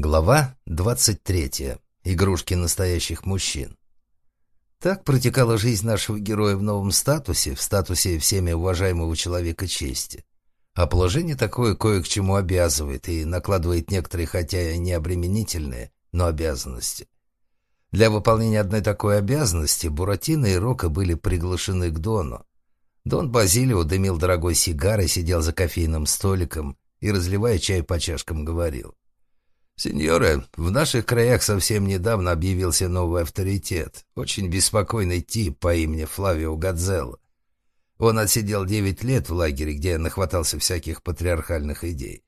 Глава 23. Игрушки настоящих мужчин. Так протекала жизнь нашего героя в новом статусе, в статусе всеми уважаемого человека чести. А положение такое кое к чему обязывает и накладывает некоторые, хотя и не обременительные, но обязанности. Для выполнения одной такой обязанности Буратино и Рока были приглашены к Дону. Дон Базилио дымил дорогой сигарой, сидел за кофейным столиком и, разливая чай по чашкам, говорил: «Сеньоры, в наших краях совсем недавно объявился новый авторитет, очень беспокойный тип по имени Флавио Гадзелло. Он отсидел 9 лет в лагере, где нахватался всяких патриархальных идей.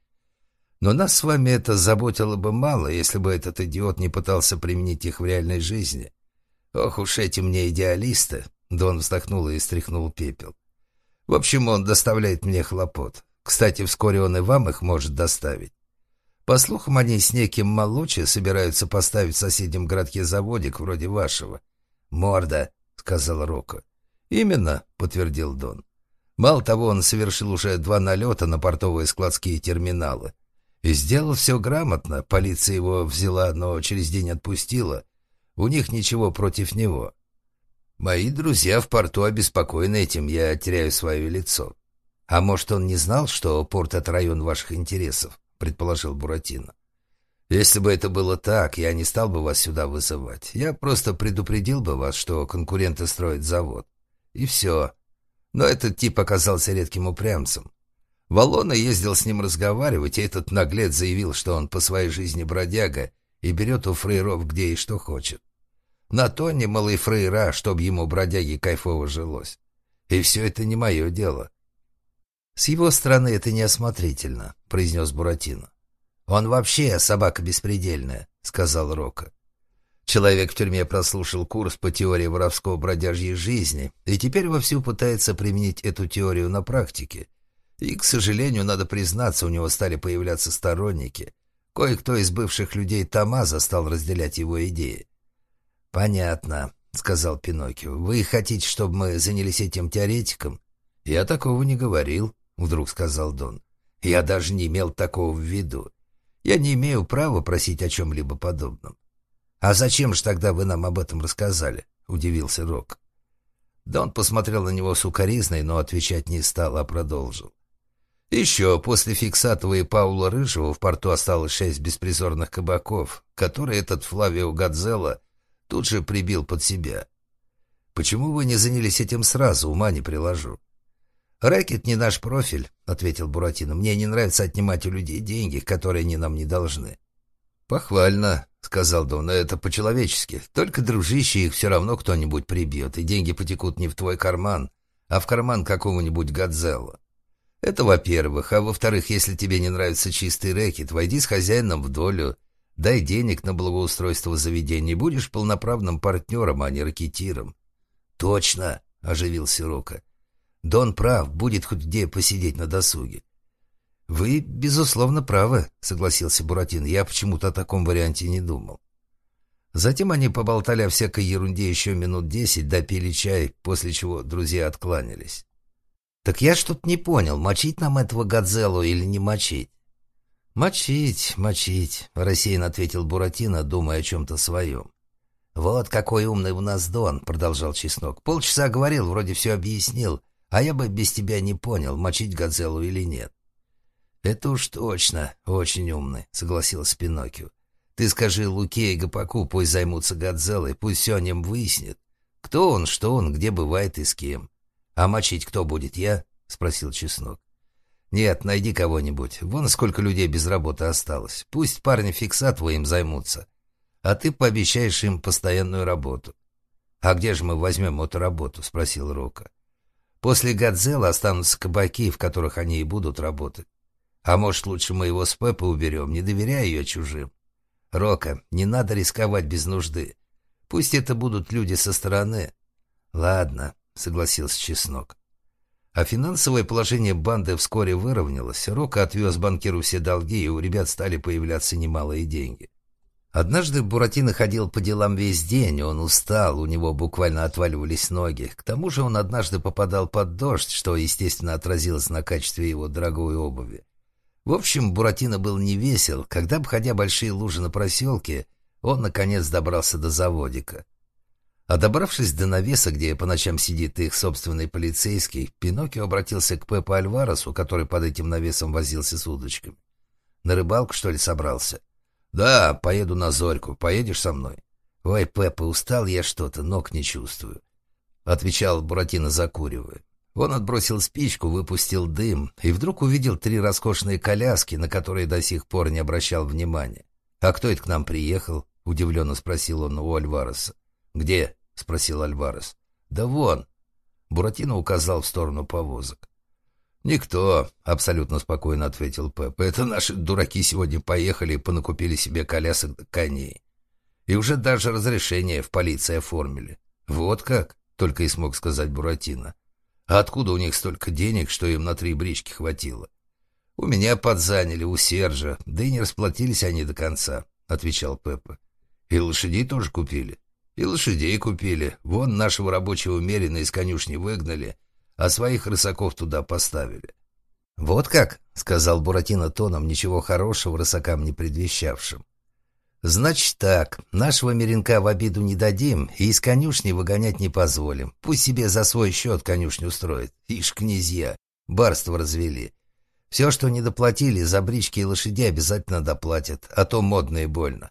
Но нас с вами это заботило бы мало, если бы этот идиот не пытался применить их в реальной жизни. Ох уж эти мне идеалисты!» Дон вздохнул и стряхнул пепел. «В общем, он доставляет мне хлопот. Кстати, вскоре он и вам их может доставить. По слухам, они с неким Малучи собираются поставить в соседнем городке заводик вроде вашего». «Морда», — сказал Рока. «Именно», — подтвердил Дон. «Мало того, он совершил уже 2 налета на портовые складские терминалы. И сделал все грамотно. Полиция его взяла, но через день отпустила. У них ничего против него. Мои друзья в порту обеспокоены этим, я теряю свое лицо». «А может, он не знал, что порт — это район ваших интересов?» — предположил Буратино. «Если бы это было так, я не стал бы вас сюда вызывать. Я просто предупредил бы вас, что конкуренты строят завод. И все. Но этот тип оказался редким упрямцем. Валлоне ездил с ним разговаривать, и этот наглец заявил, что он по своей жизни бродяга и берет у фрейров где и что хочет. На то не малые фрейра, чтоб ему, бродяге, кайфово жилось. И все это не мое дело». «С его стороны это неосмотрительно», — произнес Буратино. «Он вообще собака беспредельная», — сказал Рока. Человек в тюрьме прослушал курс по теории воровского бродяжьей жизни и теперь вовсю пытается применить эту теорию на практике. И, к сожалению, надо признаться, у него стали появляться сторонники. Кое-кто из бывших людей Томмазо стал разделять его идеи. «Понятно», — сказал Пиноккио. «Вы хотите, чтобы мы занялись этим теоретиком?» «Я такого не говорил», — вдруг сказал Дон. «Я даже не имел такого в виду. Я не имею права просить о чем-либо подобном». «А зачем же тогда вы нам об этом рассказали?» — удивился Рок. Дон посмотрел на него сукоризной, но отвечать не стал, а продолжил. «Еще после Фиксатова и Паула Рыжего в порту осталось 6 беспризорных кабаков, которые этот Флавио Гадзелло тут же прибил под себя. Почему вы не занялись этим сразу, ума не приложу». «Рэкет не наш профиль», — ответил Буратино. «Мне не нравится отнимать у людей деньги, которые они нам не должны». «Похвально», — сказал Дон, — «но это по-человечески. Только, дружище, их все равно кто-нибудь прибьет, и деньги потекут не в твой карман, а в карман какого-нибудь Гадзелло. Это во-первых. А во-вторых, если тебе не нравится чистый рэкет, войди с хозяином в долю, дай денег на благоустройство заведения, будешь полноправным партнером, а не ракетиром». «Точно», — оживился Рока. «Дон прав, будет хоть где посидеть на досуге». «Вы, безусловно, правы», — согласился Буратино. «Я почему-то о таком варианте не думал». Затем они поболтали о всякой ерунде еще минут 10, допили чай, после чего друзья откланялись. «Так я что-то не понял, мочить нам этого Гадзелло или не мочить?» «Мочить, мочить», — рассеянно ответил Буратино, думая о чем-то своем. «Вот какой умный у нас Дон», — продолжал Чеснок. «Полчаса говорил, вроде все объяснил, а я бы без тебя не понял, мочить Гадзелло или нет». «Это уж точно очень умный», — согласился Пиноккио. «Ты скажи Луке и Гапаку, пусть займутся Гадзеллой, пусть все о нем выяснит. Кто он, что он, где бывает и с кем». «А мочить кто будет, я?» — спросил Чеснок. «Нет, найди кого-нибудь. Вон сколько людей без работы осталось. Пусть парни Фиксатова им займутся. А ты пообещаешь им постоянную работу». «А где же мы возьмем эту работу?» — спросил Рока. «После Гадзелло останутся кабаки, в которых они и будут работать. А может, лучше мы его с Пеппо уберем, не доверяя ее чужим? Рока, не надо рисковать без нужды. Пусть это будут люди со стороны». «Ладно», — согласился Чеснок. А финансовое положение банды вскоре выровнялось. Рока отвез банкиру все долги, и у ребят стали появляться немалые деньги. Однажды Буратино ходил по делам весь день, он устал, у него буквально отваливались ноги. К тому же он однажды попадал под дождь, что, естественно, отразилось на качестве его дорогой обуви. В общем, Буратино был невесел, когда, обходя большие лужи на проселке, он, наконец, добрался до заводика. А добравшись до навеса, где по ночам сидит их собственный полицейский, Пиноккио обратился к Пеппу Альваресу, который под этим навесом возился с удочками. «На рыбалку, что ли, собрался?» «Да, поеду на Зорьку. Поедешь со мной?» «Ой, Пеппа, устал я что-то, ног не чувствую», — отвечал Буратино, закуривая. Он отбросил спичку, выпустил дым и вдруг увидел 3 роскошные коляски, на которые до сих пор не обращал внимания. «А кто это к нам приехал?» — удивленно спросил он у Альвареса. «Где?» — спросил Альварес. «Да вон!» — Буратино указал в сторону повозок. «Никто», — абсолютно спокойно ответил Пеппа. «Это наши дураки сегодня поехали и понакупили себе колясок да коней. И уже даже разрешение в полиции оформили». «Вот как?» — только и смог сказать Буратино. «А откуда у них столько денег, что им на 3 брички хватило?» «У меня подзаняли, у Сержа, да и не расплатились они до конца», — отвечал Пеппа. «И лошадей тоже купили?» «И лошадей купили. Вон нашего рабочего мерина из конюшни выгнали, а своих рысаков туда поставили». «Вот как?» — сказал Буратино тоном, ничего хорошего рысакам не предвещавшим. «Значит так, нашего меринка в обиду не дадим и из конюшни выгонять не позволим. Пусть себе за свой счет конюшню строит. Ишь, князья, барство развели. Все, что не доплатили, за брички и лошадей обязательно доплатят, а то модно и больно».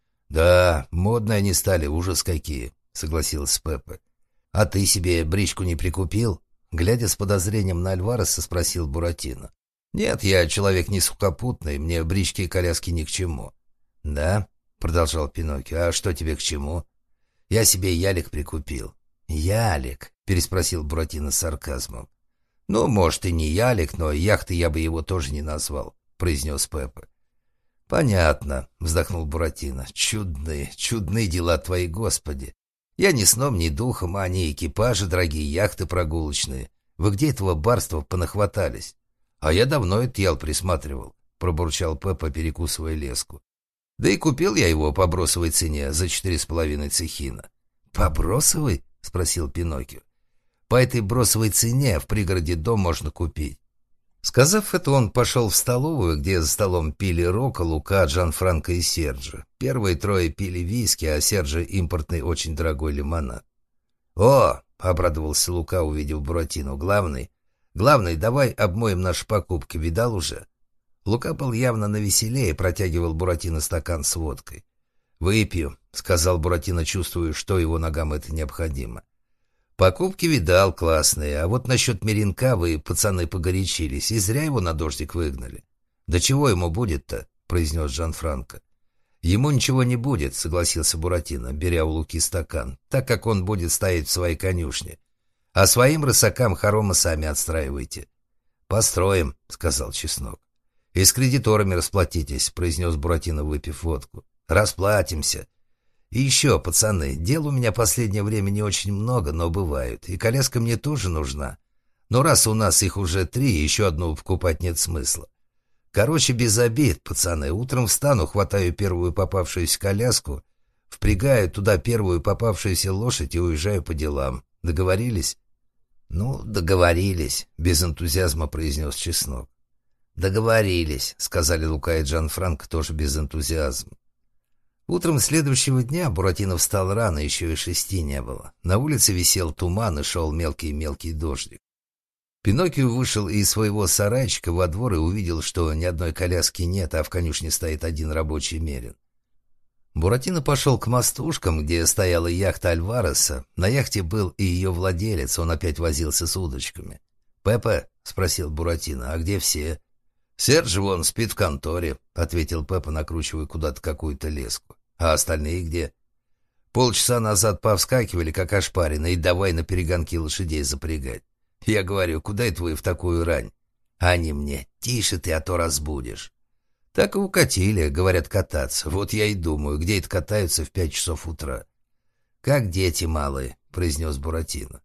«Да, модные они стали, ужас какие», — согласился Пеппа. «А ты себе бричку не прикупил?» Глядя с подозрением на Альвареса, спросил Буратино. «Нет, я человек не сухопутный, мне брички и коляски ни к чему». «Да?» — продолжал Пиноккио. «А что тебе к чему?» «Я себе ялик прикупил». «Ялик?» — переспросил Буратино с сарказмом. «Ну, может, и не ялик, но яхтой я бы его тоже не назвал», — произнес Пеппа. «Понятно», — вздохнул Буратино. «Чудные, чудные дела твои, Господи. Я ни сном, ни духом, а они экипажи дорогие, яхты прогулочные. Вы где этого барства понахватались?» «А я давно это ял присматривал», — пробурчал Пеппа, перекусывая леску. «Да и купил я его по бросовой цене за 4,5 цехина». «По бросовой?» — спросил Пиноккио. «По этой бросовой цене в пригороде дом можно купить». Сказав это, он пошел в столовую, где за столом пили Рока, Лука, Джанфранко и Серджо. Первые 3 пили виски, а Серджо импортный очень дорогой лимонад. «О!» — обрадовался Лука, увидев Буратино. «Главный, давай обмоем наши покупки. Видал уже?» Лука был явно навеселее и протягивал Буратино стакан с водкой. «Выпью», — сказал Буратино, чувствуя, что его ногам это необходимо. «Покупки видал, классные, а вот насчет меринка вы, пацаны, погорячились, и зря его на дождик выгнали». «Да чего ему будет-то?» — произнес Джанфранко. «Ему ничего не будет», — согласился Буратино, беря у Луки стакан, «так как он будет стоять в своей конюшне. А своим рысакам хоромы сами отстраивайте». «Построим», — сказал Чеснок. «И с кредиторами расплатитесь», — произнес Буратино, выпив водку. «Расплатимся. И еще, пацаны, дел у меня последнее время не очень много, но бывают. И коляска мне тоже нужна. Но раз у нас их уже 3, еще одну покупать нет смысла. Короче, без обид, пацаны. Утром встану, хватаю первую попавшуюся коляску, впрягаю туда первую попавшуюся лошадь и уезжаю по делам. Договорились?» «Ну, договорились», — без энтузиазма произнес Чеснок. «Договорились», — сказали Лука и Джанфранко тоже без энтузиазма. Утром следующего дня Буратино встал рано, еще и 6 не было. На улице висел туман и шел мелкий-мелкий дождик. Пиноккио вышел из своего сарайчика во двор и увидел, что ни одной коляски нет, а в конюшне стоит один рабочий мерин. Буратино пошел к мостушкам, где стояла яхта Альвареса. На яхте был и ее владелец, он опять возился с удочками. «Пеппа?» — спросил Буратино. «А где все?» «Серж вон спит в конторе», — ответил Пеппа, накручивая куда-то какую-то леску. «А остальные где?» «Полчаса назад повскакивали, как ошпаренные, и давай на перегонки лошадей запрягать. Я говорю, куда это вы в такую рань?» А они мне: «Тише ты, а то разбудишь». Так и укатили, говорят, кататься. Вот я и думаю, где это катаются в 5 часов утра. «Как дети малые», — произнес Буратино.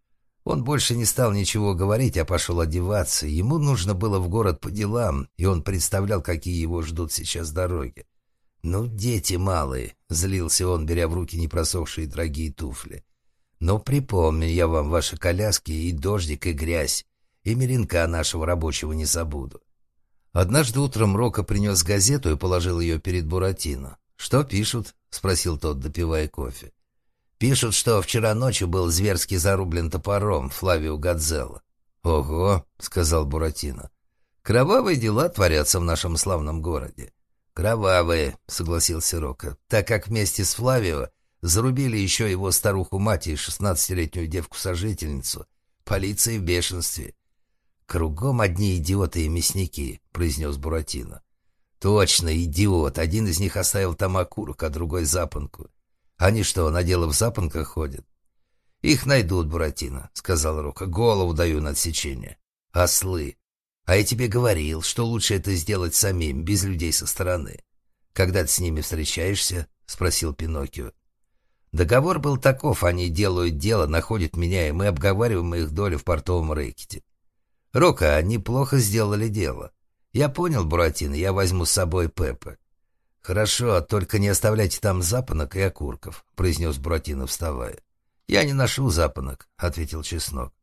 Он больше не стал ничего говорить, а пошел одеваться. Ему нужно было в город по делам, и он представлял, какие его ждут сейчас дороги. «Ну, дети малые», — злился он, беря в руки непросохшие дорогие туфли. «Но припомню я вам ваши коляски, и дождик, и грязь, и меринка нашего рабочего не забуду». Однажды утром Рока принес газету и положил ее перед Буратино. «Что пишут?» — спросил тот, допивая кофе. «Пишут, что вчера ночью был зверски зарублен топором Флавио Годзелло». «Ого!» — сказал Буратино. «Кровавые дела творятся в нашем славном городе». «Кровавые», — согласился Рока, «так как вместе с Флавио зарубили еще его старуху-мать и 16-летнюю девку-сожительницу. Полиция в бешенстве». «Кругом одни идиоты и мясники», — произнес Буратино. «Точно, идиот. Один из них оставил там окурок, а другой запонку. Они что, на дело в запонках ходят?» «Их найдут, Буратино», — сказал Рока. «Голову даю на отсечение. Ослы. А я тебе говорил, что лучше это сделать самим, без людей со стороны». «Когда ты с ними встречаешься?» — спросил Пиноккио. «Договор был таков. Они делают дело, находят меня, и мы обговариваем их долю в портовом рэкете». «Рока, они плохо сделали дело. Я понял, Буратино, я возьму с собой Пеппа». «Хорошо, только не оставляйте там запонок и окурков», — произнес Буратино, вставая. «Я не ношу запонок», — ответил Чеснок.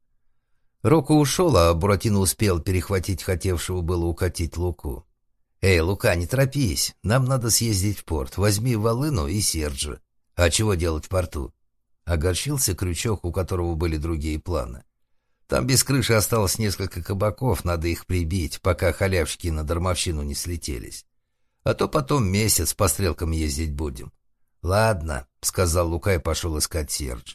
Рока ушел, а Буратино успел перехватить хотевшего было укатить Луку. «Эй, Лука, не торопись, нам надо съездить в порт. Возьми Волыну и Серджа». «А чего делать в порту?» Огорчился Крючок, у которого были другие планы. «Там без крыши осталось несколько кабаков, надо их прибить, пока халявщики на дармовщину не слетелись. А то потом месяц по стрелкам ездить будем». «Ладно», — сказал Лука и пошел искать Серджа.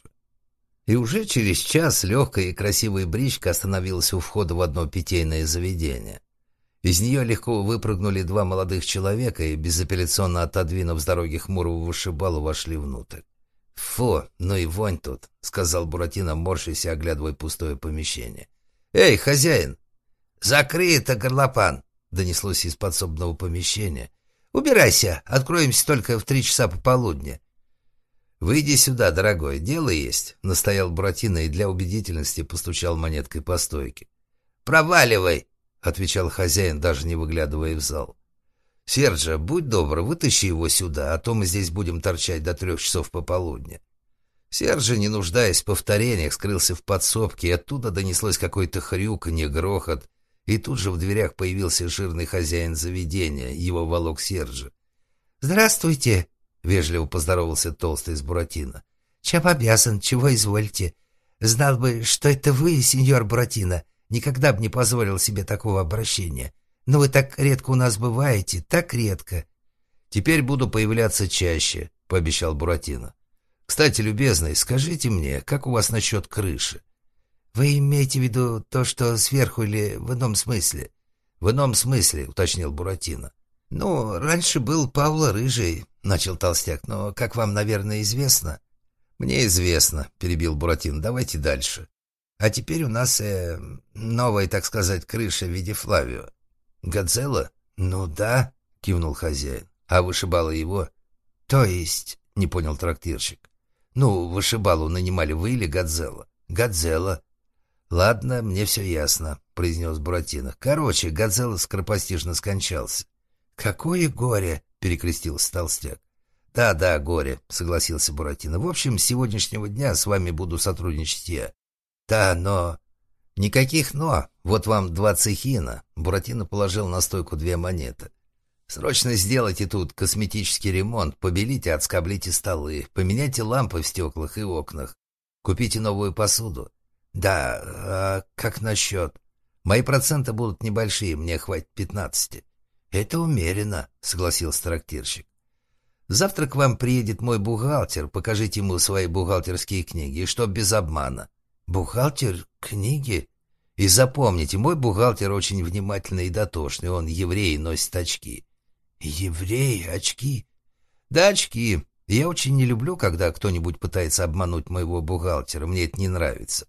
И уже через час легкая и красивая бричка остановилась у входа в одно питейное заведение. Из нее легко выпрыгнули два молодых человека и, безапелляционно отодвинув с дороги хмурого вышибалу, вошли внутрь. «Фу, ну и вонь тут», — сказал Буратино, морщась и оглядывая пустое помещение. «Эй, хозяин!» «Закрыто, горлопан!» — донеслось из подсобного помещения. «Убирайся, откроемся только в 3 часа пополудня». «Выйди сюда, дорогой, дело есть», — настоял Буратино и для убедительности постучал монеткой по стойке. «Проваливай!» — отвечал хозяин, даже не выглядывая в зал. «Серджа, будь добр, вытащи его сюда, а то мы здесь будем торчать до 3 часов пополудня». Серджа, не нуждаясь в повторениях, скрылся в подсобке, и оттуда донеслось какое-то хрюканье, грохот, и тут же в дверях появился жирный хозяин заведения, его волок Серджа. «Здравствуйте!» — вежливо поздоровался толстый с Буратино. «Чем обязан, чего извольте? Знал бы, что это вы, сеньор Буратино, никогда бы не позволил себе такого обращения. Но вы так редко у нас бываете, так редко». «Теперь буду появляться чаще», — пообещал Буратино. «Кстати, любезный, скажите мне, как у вас насчет крыши?» «Вы имеете в виду то, что сверху, или в ином смысле?» «В ином смысле», — уточнил Буратино. «Ну, раньше был Пауло Рыжий», — начал толстяк, «но, как вам, наверное, известно...» «Мне известно», — перебил Буратино, — «давайте дальше». «А теперь у нас новая, так сказать, крыша в виде Флавио». «Годзелло?» «Ну да», — кивнул хозяин. «А вышибало его?» «То есть?» — не понял трактирщик. «Ну, вышибалу нанимали вы или Годзелло?» «Годзелло». «Ладно, мне все ясно», — произнес Буратино. «Короче, Годзелло скоропостижно скончался». «Какое горе!» — перекрестился толстяк. «Да, горе», — согласился Буратино. «В общем, с сегодняшнего дня с вами буду сотрудничать я». «Да, но...» «Никаких «но». Вот вам 2 цехина». Буратино положил на стойку 2 монеты. «Срочно сделайте тут косметический ремонт, побелите, отскоблите столы, поменяйте лампы в стеклах и окнах, купите новую посуду». «Да, а как насчет...» «Мои проценты будут небольшие, мне хватит 15». «Это умеренно», — согласился трактирщик. «Завтра к вам приедет мой бухгалтер, покажите ему свои бухгалтерские книги, и чтоб без обмана». «Бухгалтер? Книги?» «И запомните, мой бухгалтер очень внимательный и дотошный, он еврей и носит очки». «Еврей? Очки?» «Да, очки. Я очень не люблю, когда кто-нибудь пытается обмануть моего бухгалтера, мне это не нравится».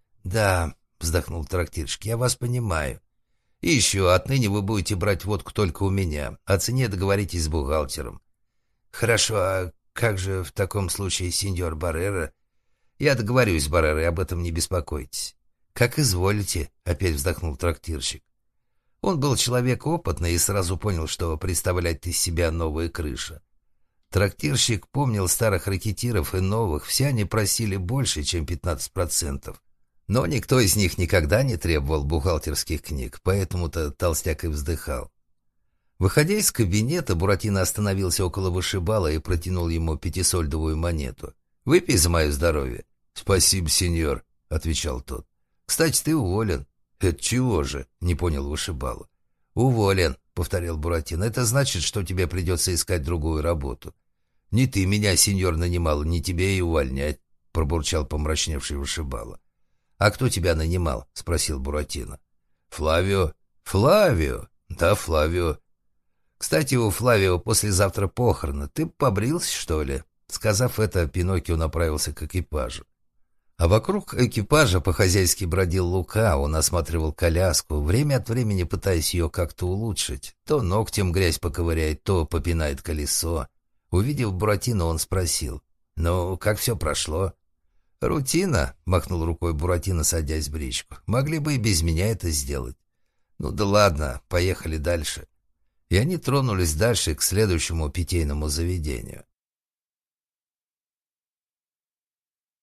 «Да», — вздохнул трактирщик, — «я вас понимаю. И еще, отныне вы будете брать водку только у меня. О цене договоритесь с бухгалтером». «Хорошо, а как же в таком случае сеньор Баррера?» «Я договорюсь с Баррерой, об этом не беспокойтесь». «Как изволите», — опять вздохнул трактирщик. Он был человек опытный и сразу понял, что представляет из себя новая крыша. Трактирщик помнил старых ракетиров и новых, все они просили больше, чем 15%. Но никто из них никогда не требовал бухгалтерских книг, поэтому-то толстяк и вздыхал. Выходя из кабинета, Буратино остановился около вышибала и протянул ему 5-сольдовую монету. «Выпей за мое здоровье». «Спасибо, сеньор», — отвечал тот. «Кстати, ты уволен». «Это чего же?» — не понял вышибала. «Уволен», — повторил Буратино. «Это значит, что тебе придется искать другую работу». «Не ты меня, сеньор, нанимал, не тебе и увольнять», — пробурчал помрачневший вышибала. «А кто тебя нанимал?» — спросил Буратино. «Флавио». «Флавио?» «Да, Флавио». «Кстати, у Флавио послезавтра похороны. Ты побрился, что ли?» Сказав это, Пиноккио направился к экипажу. А вокруг экипажа по-хозяйски бродил Лука, он осматривал коляску, время от времени пытаясь ее как-то улучшить. То ногтем грязь поковыряет, то попинает колесо. Увидев Буратино, он спросил: «Ну, как все прошло?» «Рутина», — махнул рукой Буратино, садясь в бричку. «Могли бы и без меня это сделать». «Ну да ладно, поехали дальше». И они тронулись дальше к следующему питейному заведению.